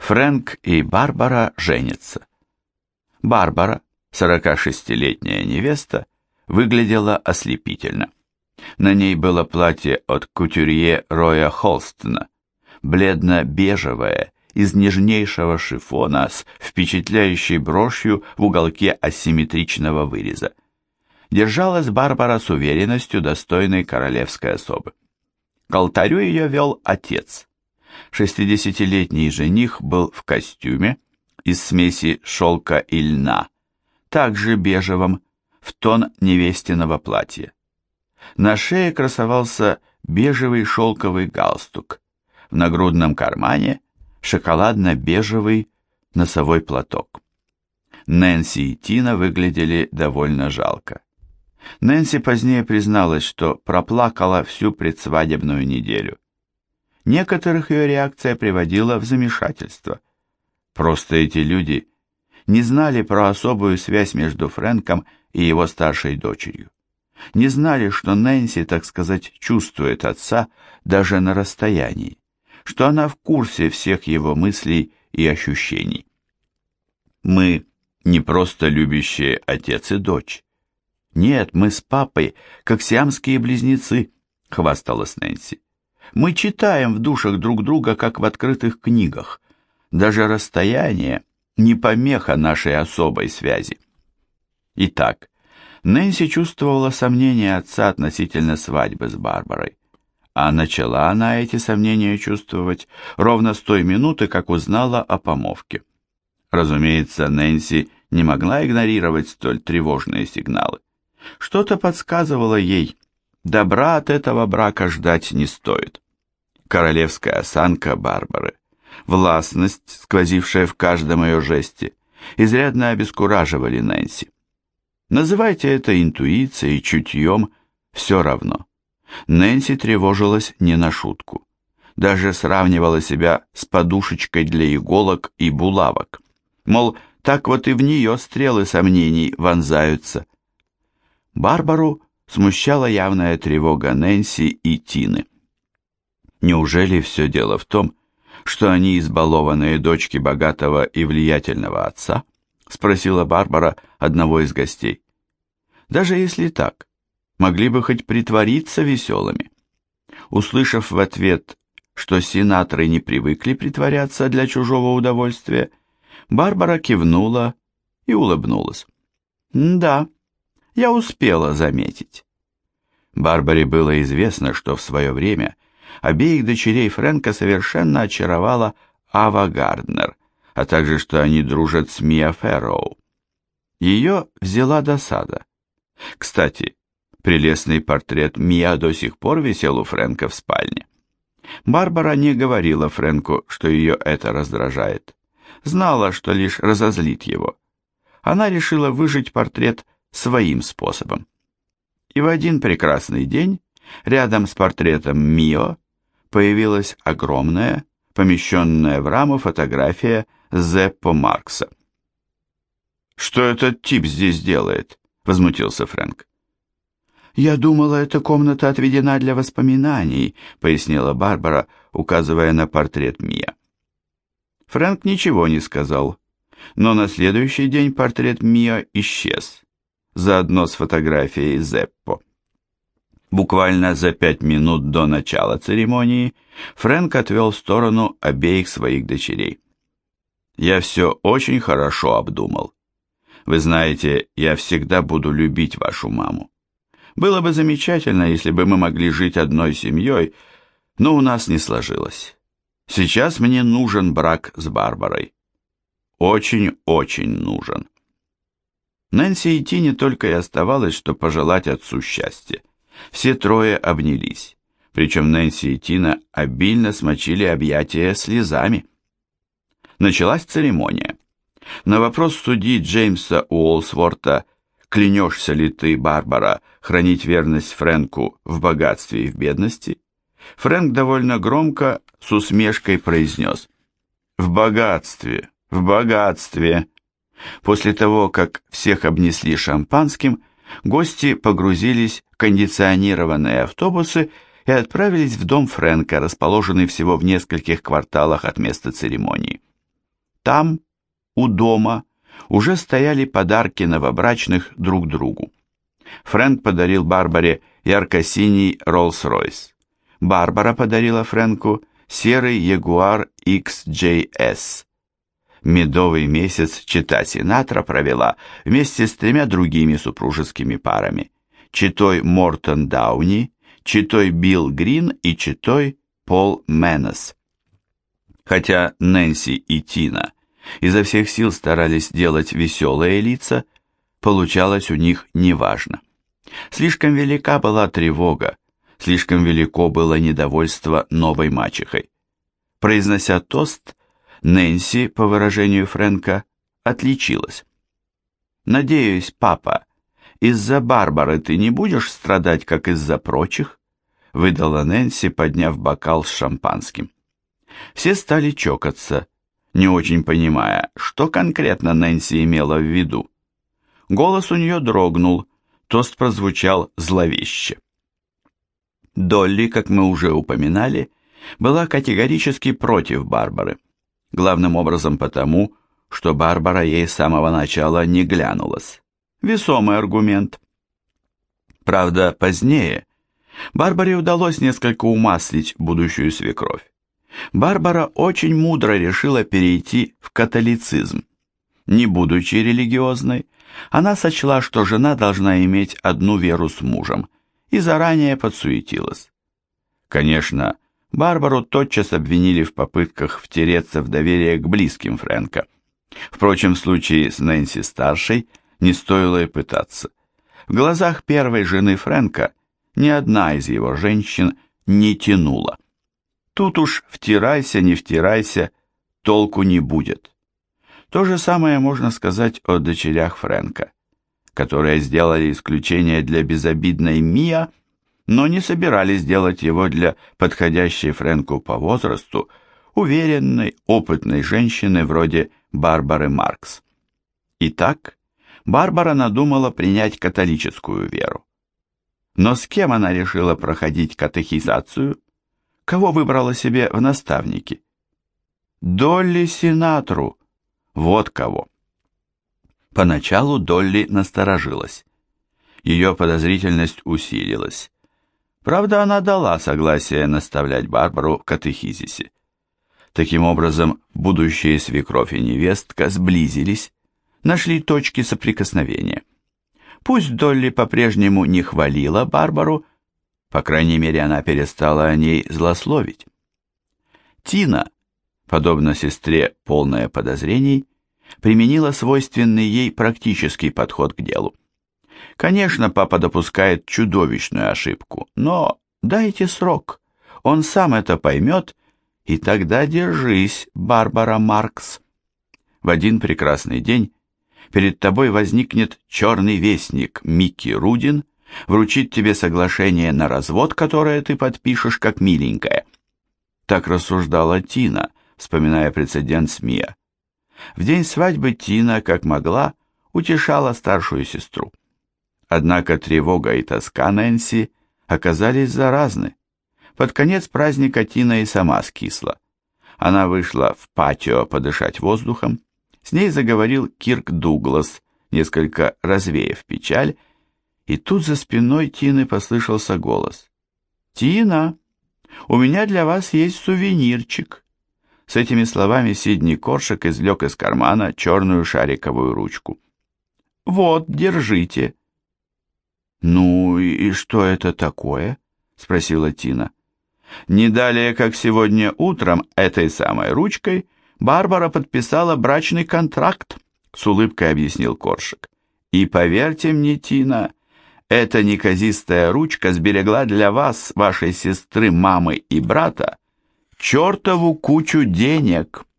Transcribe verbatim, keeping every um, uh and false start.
Фрэнк и Барбара женятся. Барбара, сорокашестилетняя невеста, выглядела ослепительно. На ней было платье от кутюрье Роя Холстона, бледно-бежевое, из нежнейшего шифона с впечатляющей брошью в уголке асимметричного выреза. Держалась Барбара с уверенностью, достойной королевской особы. К алтарю ее вел отец. Шестидесятилетний жених был в костюме из смеси шелка и льна, также бежевом, в тон невестиного платья. На шее красовался бежевый шелковый галстук, в нагрудном кармане шоколадно-бежевый носовой платок. Нэнси и Тина выглядели довольно жалко. Нэнси позднее призналась, что проплакала всю предсвадебную неделю. Некоторых ее реакция приводила в замешательство. Просто эти люди не знали про особую связь между Фрэнком и его старшей дочерью. Не знали, что Нэнси, так сказать, чувствует отца даже на расстоянии, что она в курсе всех его мыслей и ощущений. Мы не просто любящие отец и дочь. Нет, мы с папой, как сиамские близнецы, хвасталась Нэнси. Мы читаем в душах друг друга, как в открытых книгах. Даже расстояние не помеха нашей особой связи. Итак, Нэнси чувствовала сомнения отца относительно свадьбы с Барбарой. А начала она эти сомнения чувствовать ровно с той минуты, как узнала о помолвке. Разумеется, Нэнси не могла игнорировать столь тревожные сигналы. Что-то подсказывало ей, добра от этого брака ждать не стоит. Королевская осанка Барбары, властность, сквозившая в каждом ее жесте, изрядно обескураживали Нэнси. Называйте это интуицией, чутьем, все равно. Нэнси тревожилась не на шутку. Даже сравнивала себя с подушечкой для иголок и булавок. Мол, так вот и в нее стрелы сомнений вонзаются. Барбару смущала явная тревога Нэнси и Тины. Неужели все дело в том, что они избалованные дочки богатого и влиятельного отца? Спросила Барбара одного из гостей. Даже если так, могли бы хоть притвориться веселыми. Услышав в ответ, что сенаторы не привыкли притворяться для чужого удовольствия, Барбара кивнула и улыбнулась. «Да, я успела заметить». Барбаре было известно, что в свое время обеих дочерей Фрэнка совершенно очаровала Ава Гарднер, а также что они дружат с Миа Фэрроу. Ее взяла досада. Кстати, прелестный портрет Миа до сих пор висел у Фрэнка в спальне. Барбара не говорила Фрэнку, что ее это раздражает. Знала, что лишь разозлит его. Она решила выжить портрет своим способом. И в один прекрасный день рядом с портретом Мио появилась огромная, помещенная в раму фотография Зеппо Маркса. «Что этот тип здесь делает?» — возмутился Фрэнк. «Я думала, эта комната отведена для воспоминаний», — пояснила Барбара, указывая на портрет Миа. Фрэнк ничего не сказал, но на следующий день портрет Миа исчез, заодно с фотографией Зеппо. Буквально за пять минут до начала церемонии Фрэнк отвел в сторону обеих своих дочерей. «Я все очень хорошо обдумал. Вы знаете, я всегда буду любить вашу маму. Было бы замечательно, если бы мы могли жить одной семьей, но у нас не сложилось. Сейчас мне нужен брак с Барбарой. Очень-очень нужен». Нэнси и Тине только и оставалось, что пожелать отцу счастья. Все трое обнялись, причем Нэнси и Тина обильно смочили объятия слезами. Началась церемония. На вопрос судьи Джеймса Уолсворта «Клянешься ли ты, Барбара, хранить верность Фрэнку в богатстве и в бедности?» Фрэнк довольно громко с усмешкой произнес «В богатстве, в богатстве». После того, как всех обнесли шампанским, гости погрузились в кондиционированные автобусы и отправились в дом Фрэнка, расположенный всего в нескольких кварталах от места церемонии. Там, у дома, уже стояли подарки новобрачных друг другу. Фрэнк подарил Барбаре ярко-синий Роллс-Ройс. Барбара подарила Фрэнку серый Ягуар икс джей эс. Медовый месяц чета Синатра провела вместе с тремя другими супружескими парами: четой Мортон Дауни, четой Билл Грин и четой Пол Мэннес. Хотя Нэнси и Тина изо всех сил старались делать веселые лица, получалось у них неважно. Слишком велика была тревога, слишком велико было недовольство новой мачехой. Произнося тост, Нэнси, по выражению Фрэнка, отличилась. «Надеюсь, папа, из-за Барбары ты не будешь страдать, как из-за прочих?» выдала Нэнси, подняв бокал с шампанским. Все стали чокаться, не очень понимая, что конкретно Нэнси имела в виду. Голос у нее дрогнул, тост прозвучал зловеще. Долли, как мы уже упоминали, была категорически против Барбары. Главным образом потому, что Барбара ей с самого начала не глянулась. Весомый аргумент. Правда, позднее Барбаре удалось несколько умаслить будущую свекровь. Барбара очень мудро решила перейти в католицизм. Не будучи религиозной, она сочла, что жена должна иметь одну веру с мужем, и заранее подсуетилась. Конечно, Барбару тотчас обвинили в попытках втереться в доверие к близким Фрэнка. Впрочем, в случае с Нэнси-старшей не стоило и пытаться. В глазах первой жены Фрэнка ни одна из его женщин не тянула. Тут уж втирайся, не втирайся, толку не будет. То же самое можно сказать о дочерях Фрэнка, которые сделали исключение для безобидной Миа, но не собирались делать его для подходящей Фрэнку по возрасту, уверенной, опытной женщины вроде Барбары Маркс. Итак, Барбара надумала принять католическую веру. Но с кем она решила проходить катехизацию? Кого выбрала себе в наставники? Долли Синатру. Вот кого. Поначалу Долли насторожилась. Ее подозрительность усилилась. Правда, она дала согласие наставлять Барбару в катехизисе. Таким образом, будущие свекровь и невестка сблизились, нашли точки соприкосновения. Пусть Долли по-прежнему не хвалила Барбару, по крайней мере, она перестала о ней злословить. Тина, подобно сестре, полная подозрений, применила свойственный ей практический подход к делу. Конечно, папа допускает чудовищную ошибку, но дайте срок, он сам это поймет, и тогда держись, Барбара Маркс. В один прекрасный день перед тобой возникнет черный вестник Микки Рудин, вручит тебе соглашение на развод, которое ты подпишешь как миленькая. Так рассуждала Тина, вспоминая прецедент с Миа. В день свадьбы Тина, как могла, утешала старшую сестру. Однако тревога и тоска Нэнси оказались заразны. Под конец праздника Тина и сама скисла. Она вышла в патио подышать воздухом. С ней заговорил Кирк Дуглас, несколько развеяв печаль, и тут за спиной Тины послышался голос. «Тина, у меня для вас есть сувенирчик». С этими словами Сидни Коршак извлек из кармана черную шариковую ручку. «Вот, держите». «Ну и что это такое?» — спросила Тина. Не далее, как сегодня утром, этой самой ручкой Барбара подписала брачный контракт, с улыбкой объяснил Коршак. И поверьте мне, Тина, эта неказистая ручка сберегла для вас, вашей сестры, мамы и брата, чертову кучу денег.